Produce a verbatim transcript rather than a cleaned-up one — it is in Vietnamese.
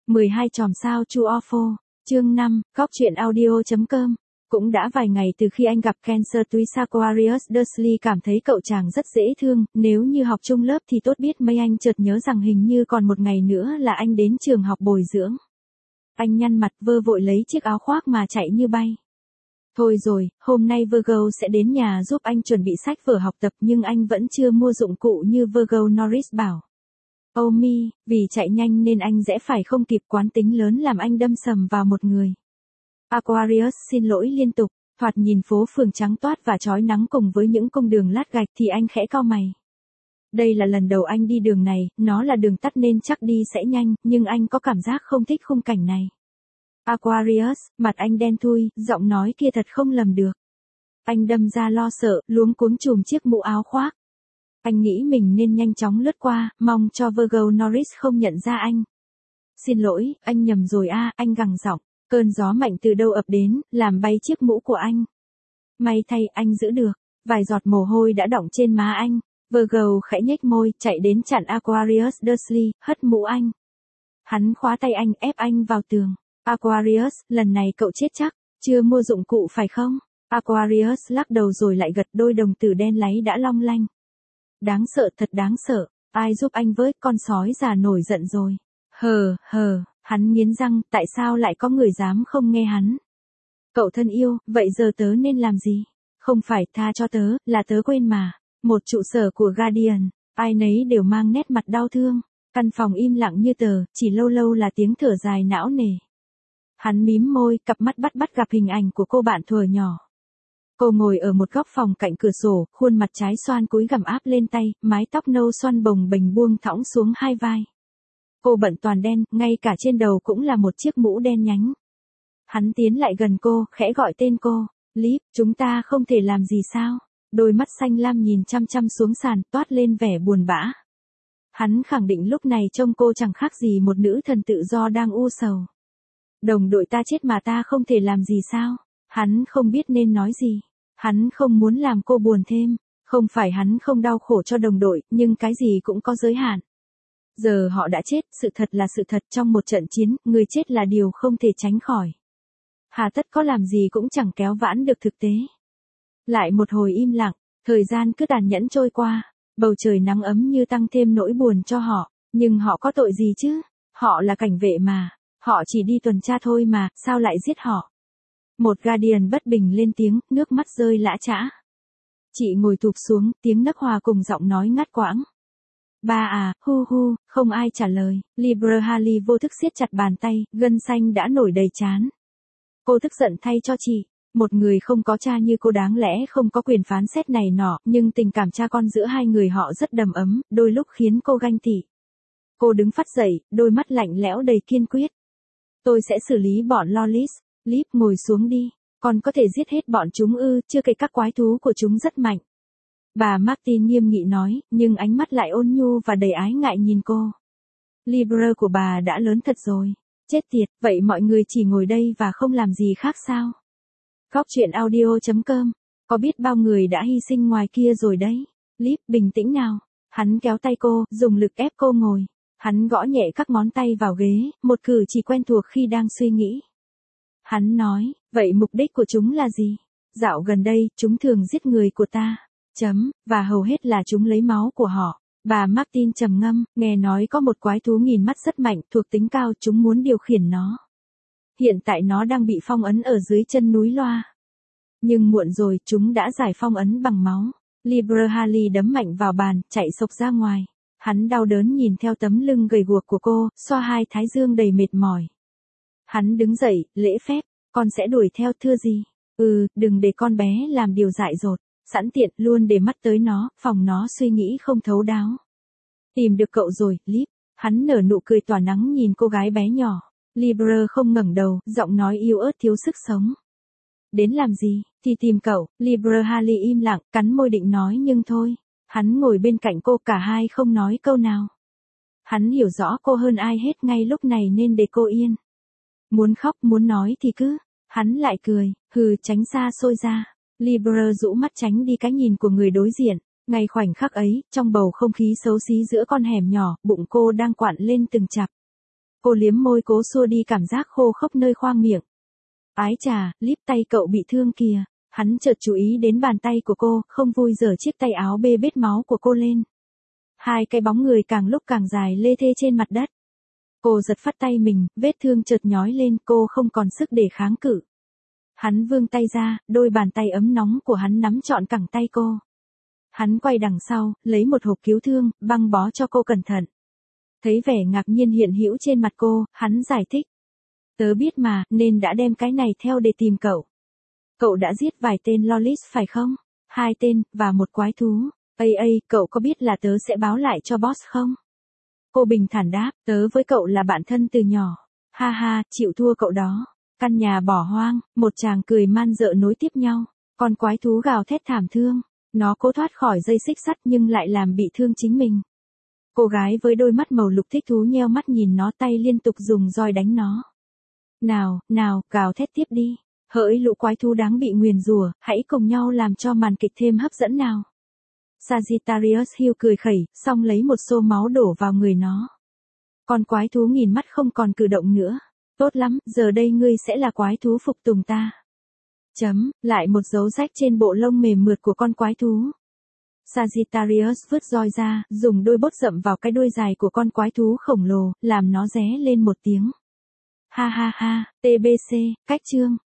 mười hai chòm sao True Awful, chương năm, góc truyện audio chấm com. Cũng đã vài ngày từ khi anh gặp Cancer Twist Aquarius Dursley cảm thấy cậu chàng rất dễ thương, nếu như học chung lớp thì tốt biết mấy. Anh chợt nhớ rằng hình như còn một ngày nữa là anh đến trường học bồi dưỡng. Anh nhăn mặt vơ vội lấy chiếc áo khoác mà chạy như bay. Thôi rồi, hôm nay Virgo sẽ đến nhà giúp anh chuẩn bị sách vở học tập nhưng anh vẫn chưa mua dụng cụ như Virgo Norris bảo. Oh mi, vì chạy nhanh nên anh rẽ phải không kịp, quán tính lớn làm anh đâm sầm vào một người. Aquarius xin lỗi liên tục, thoạt nhìn phố phường trắng toát và chói nắng cùng với những cung đường lát gạch thì anh khẽ cau mày. Đây là lần đầu anh đi đường này, nó là đường tắt nên chắc đi sẽ nhanh, nhưng anh có cảm giác không thích khung cảnh này. Aquarius, mặt anh đen thui, giọng nói kia thật không lầm được. Anh đâm ra lo sợ, luống cuống chùm chiếc mũ áo khoác. Anh nghĩ mình nên nhanh chóng lướt qua, mong cho Virgo Norris không nhận ra anh. Xin lỗi, anh nhầm rồi a, à, anh gằn giọng. Cơn gió mạnh từ đâu ập đến, làm bay chiếc mũ của anh. May thay anh giữ được, vài giọt mồ hôi đã đọng trên má anh. Virgo khẽ nhếch môi, chạy đến chặn Aquarius Dursley, hất mũ anh. Hắn khóa tay anh, ép anh vào tường. Aquarius, lần này cậu chết chắc, chưa mua dụng cụ phải không? Aquarius lắc đầu rồi lại gật, đôi đồng tử đen láy đã long lanh. Đáng sợ, thật đáng sợ, ai giúp anh với, con sói già nổi giận rồi. Hờ, hờ, hắn nghiến răng, tại sao lại có người dám không nghe hắn? Cậu thân yêu, vậy giờ tớ nên làm gì? Không phải, tha cho tớ, là tớ quên mà. Một trụ sở của Guardian, ai nấy đều mang nét mặt đau thương. Căn phòng im lặng như tờ, chỉ lâu lâu là tiếng thở dài não nề. Hắn mím môi, cặp mắt bắt bắt gặp hình ảnh của cô bạn thuở nhỏ. Cô ngồi ở một góc phòng cạnh cửa sổ, khuôn mặt trái xoan cúi gằm áp lên tay, mái tóc nâu xoăn bồng bềnh buông thõng xuống hai vai. Cô bận toàn đen, ngay cả trên đầu cũng là một chiếc mũ đen nhánh. Hắn tiến lại gần cô, khẽ gọi tên cô. Liv, chúng ta không thể làm gì sao? Đôi mắt xanh lam nhìn chăm chăm xuống sàn, toát lên vẻ buồn bã. Hắn khẳng định lúc này trông cô chẳng khác gì một nữ thần tự do đang u sầu. Đồng đội ta chết mà ta không thể làm gì sao? Hắn không biết nên nói gì. Hắn không muốn làm cô buồn thêm. Không phải hắn không đau khổ cho đồng đội, nhưng cái gì cũng có giới hạn. Giờ họ đã chết, sự thật là sự thật, trong một trận chiến, người chết là điều không thể tránh khỏi. Hà tất có làm gì cũng chẳng kéo vãn được thực tế. Lại một hồi im lặng, thời gian cứ tàn nhẫn trôi qua, bầu trời nắng ấm như tăng thêm nỗi buồn cho họ, nhưng họ có tội gì chứ? Họ là cảnh vệ mà, họ chỉ đi tuần tra thôi mà, sao lại giết họ? Một Guardian bất bình lên tiếng, nước mắt rơi lã chã. Chị ngồi thụp xuống, tiếng nấc hòa cùng giọng nói ngắt quãng. Ba à, hu hu, không ai trả lời. Libra Harley vô thức siết chặt bàn tay, gân xanh đã nổi đầy trán. Cô tức giận thay cho chị. Một người không có cha như cô đáng lẽ không có quyền phán xét này nọ, nhưng tình cảm cha con giữa hai người họ rất đầm ấm, đôi lúc khiến cô ganh tị. Cô đứng phắt dậy, đôi mắt lạnh lẽo đầy kiên quyết. Tôi sẽ xử lý bọn Lolis. Liv, ngồi xuống đi. Còn có thể giết hết bọn chúng ư, chưa kể các quái thú của chúng rất mạnh. Bà Martin nghiêm nghị nói, nhưng ánh mắt lại ôn nhu và đầy ái ngại nhìn cô. Libra của bà đã lớn thật rồi. Chết tiệt, vậy mọi người chỉ ngồi đây và không làm gì khác sao? Góc truyện audio chấm com. Có biết bao người đã hy sinh ngoài kia rồi đấy. Liv, bình tĩnh nào. Hắn kéo tay cô, dùng lực ép cô ngồi. Hắn gõ nhẹ các ngón tay vào ghế, một cử chỉ quen thuộc khi đang suy nghĩ. Hắn nói, vậy mục đích của chúng là gì? Dạo gần đây, chúng thường giết người của ta. Chấm, và hầu hết là chúng lấy máu của họ. Bà Martin trầm ngâm, nghe nói có một quái thú nghìn mắt rất mạnh, thuộc tính cao, chúng muốn điều khiển nó. Hiện tại nó đang bị phong ấn ở dưới chân núi Loa. Nhưng muộn rồi, chúng đã giải phong ấn bằng máu. Libra Harley đấm mạnh vào bàn, chạy sộc ra ngoài. Hắn đau đớn nhìn theo tấm lưng gầy guộc của cô, xoa hai thái dương đầy mệt mỏi. Hắn đứng dậy, lễ phép, con sẽ đuổi theo thưa gì? Ừ, đừng để con bé làm điều dại dột. Sẵn tiện, luôn để mắt tới nó, phòng nó suy nghĩ không thấu đáo. Tìm được cậu rồi, Liv. Hắn nở nụ cười tỏa nắng nhìn cô gái bé nhỏ. Libra không ngẩng đầu, giọng nói yếu ớt thiếu sức sống. Đến làm gì, thì tìm cậu. Libra Harley im lặng, cắn môi định nói nhưng thôi. Hắn ngồi bên cạnh cô, cả hai không nói câu nào. Hắn hiểu rõ cô hơn ai hết ngay lúc này nên để cô yên. Muốn khóc, muốn nói thì cứ. Hắn lại cười, hừ, tránh xa xôi ra. Libra rũ mắt tránh đi cái nhìn của người đối diện. Ngay khoảnh khắc ấy, trong bầu không khí xấu xí giữa con hẻm nhỏ, bụng cô đang quặn lên từng chặp. Cô liếm môi cố xua đi cảm giác khô khốc nơi khoang miệng. Ái chà, líp tay cậu bị thương kìa. Hắn chợt chú ý đến bàn tay của cô, không vui giở chiếc tay áo bê bết máu của cô lên. Hai cái bóng người càng lúc càng dài lê thê trên mặt đất. Cô giật phát tay mình, vết thương chợt nhói lên, cô không còn sức để kháng cự. Hắn vươn tay ra, đôi bàn tay ấm nóng của hắn nắm trọn cẳng tay cô. Hắn quay đằng sau, lấy một hộp cứu thương, băng bó cho cô cẩn thận. Thấy vẻ ngạc nhiên hiện hữu trên mặt cô, hắn giải thích. Tớ biết mà, nên đã đem cái này theo để tìm cậu. Cậu đã giết vài tên Lolis phải không? Hai tên, và một quái thú. Ây ây, cậu có biết là tớ sẽ báo lại cho boss không? Cô bình thản đáp, tớ với cậu là bạn thân từ nhỏ. Ha ha, chịu thua cậu đó. Căn nhà bỏ hoang, một chàng cười man dợ nối tiếp nhau. Con quái thú gào thét thảm thương. Nó cố thoát khỏi dây xích sắt nhưng lại làm bị thương chính mình. Cô gái với đôi mắt màu lục thích thú nheo mắt nhìn nó, tay liên tục dùng roi đánh nó. Nào, nào, gào thét tiếp đi. Hỡi lũ quái thú đáng bị nguyền rủa, hãy cùng nhau làm cho màn kịch thêm hấp dẫn nào. Sagittarius Hill cười khẩy, xong lấy một xô máu đổ vào người nó. Con quái thú nhìn mắt không còn cử động nữa. Tốt lắm, giờ đây ngươi sẽ là quái thú phục tùng ta. Chấm, lại một dấu rách trên bộ lông mềm mượt của con quái thú. Sagittarius vứt roi ra, dùng đôi bốt dậm vào cái đuôi dài của con quái thú khổng lồ, làm nó ré lên một tiếng. Ha ha ha, tê bê xê, cách chương.